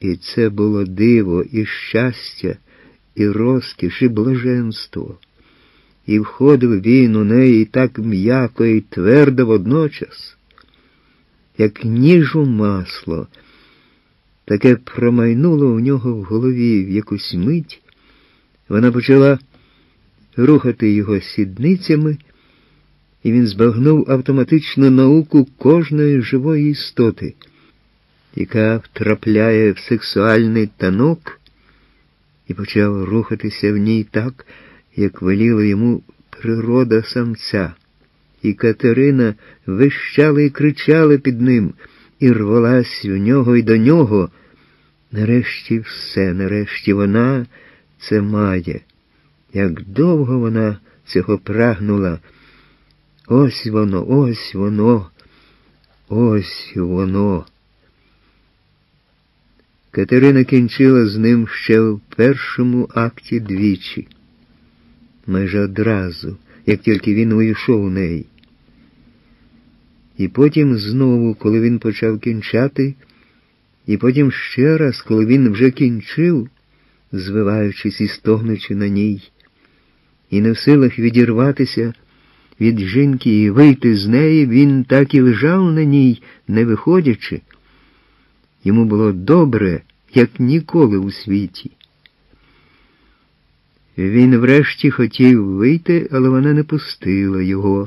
І це було диво, і щастя, і розкіш, і блаженство. І входив він у неї так м'яко і твердо водночас, як ніж у масло. Таке промайнуло у нього в голові в якусь мить. Вона почала рухати його сідницями, і він збагнув автоматичну науку кожної живої істоти, яка втрапляє в сексуальний танок, і почав рухатися в ній так, як веліла йому природа самця. І Катерина вищала і кричала під ним, і рвалась у нього і до нього. Нарешті все, нарешті вона це має. Як довго вона цього прагнула. Ось воно, ось воно, ось воно. Катерина кінчила з ним ще в першому акті двічі. Майже одразу, як тільки він увійшов у неї. І потім знову, коли він почав кінчати, і потім ще раз, коли він вже кінчив, звиваючись і стогнучи на ній, і не в силах відірватися від жінки і вийти з неї, він так і лежав на ній, не виходячи. Йому було добре, як ніколи у світі. Він врешті хотів вийти, але вона не пустила його.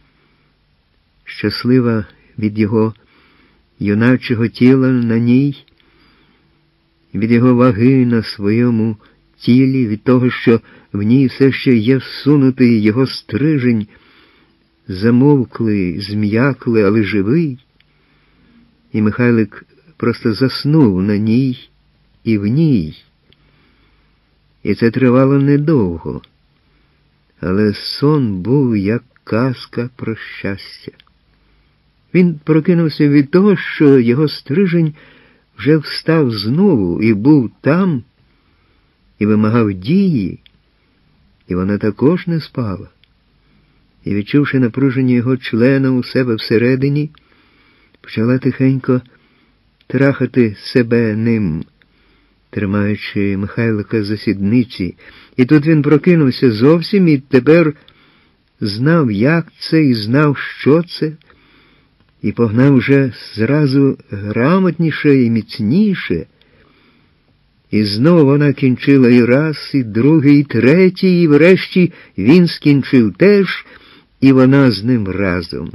Щаслива від його юначого тіла на ній, від його ваги на своєму тілі, від того, що в ній все ще є всунутий його стрижень, замовклий, зм'яклий, але живий. І Михайлик просто заснув на ній і в ній. І це тривало недовго. Але сон був як казка про щастя. Він прокинувся від того, що його стрижень вже встав знову і був там, і вимагав дії, і вона також не спала. І, відчувши напруження його члена у себе всередині, почала тихенько трахати себе ним, тримаючи Михайлика за сідниці. І тут він прокинувся зовсім і тепер знав, як це, і знав, що це, і погнав вже зразу грамотніше і міцніше. І знову вона кінчила і раз, і другий, і третій, і врешті він скінчив теж, і вона з ним разом.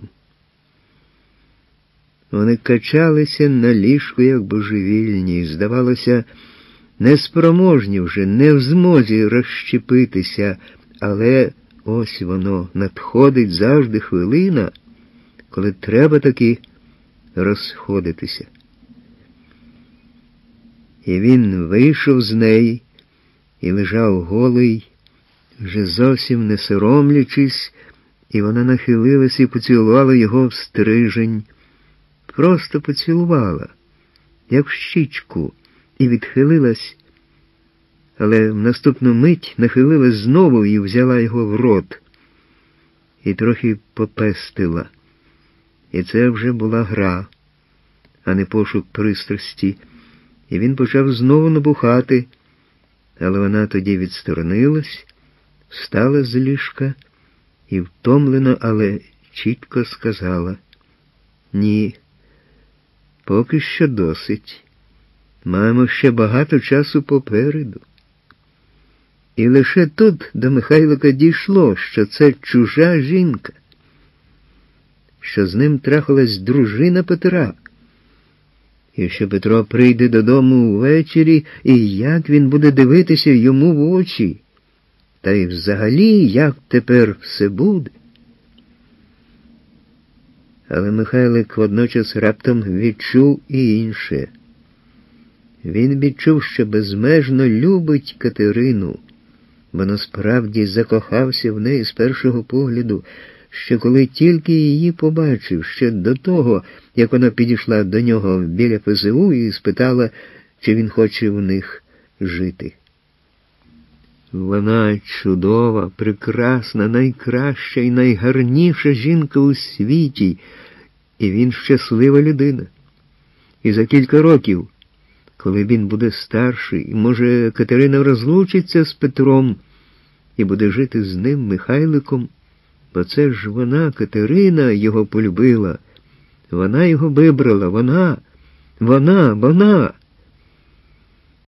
Вони качалися на ліжку, як божевільні, здавалося, неспроможні вже, не в змозі розщепитися, але ось воно, надходить завжди хвилина, коли треба таки розходитися. І він вийшов з неї і лежав голий, вже зовсім не соромлячись, і вона нахилилась і поцілувала його в стрижень. Просто поцілувала, як в щічку, і відхилилась, але в наступну мить нахилилась знову і взяла його в рот. І трохи попестила. І це вже була гра, а не пошук пристрасті. І він почав знову набухати, але вона тоді відсторонилась, встала з ліжка і втомлено, але чітко сказала: «Ні, поки що досить. Маємо ще багато часу попереду». І лише тут до Михайлика дійшло, що це чужа жінка, що з ним трахалась дружина Петра, і що Петро прийде додому ввечері, і як він буде дивитися йому в очі, та й взагалі, як тепер все буде. Але Михайлик водночас раптом відчув і інше. Він відчув, що безмежно любить Катерину, бо насправді закохався в неї з першого погляду, що коли тільки її побачив, ще до того, як вона підійшла до нього біля ПЗУ і спитала, чи він хоче в них жити. Вона чудова, прекрасна, найкраща і найгарніша жінка у світі, і він щаслива людина. І за кілька років, коли він буде старший, може, Катерина розлучиться з Петром і буде жити з ним, Михайликом, бо це ж вона, Катерина, його полюбила. Вона його вибрала, вона.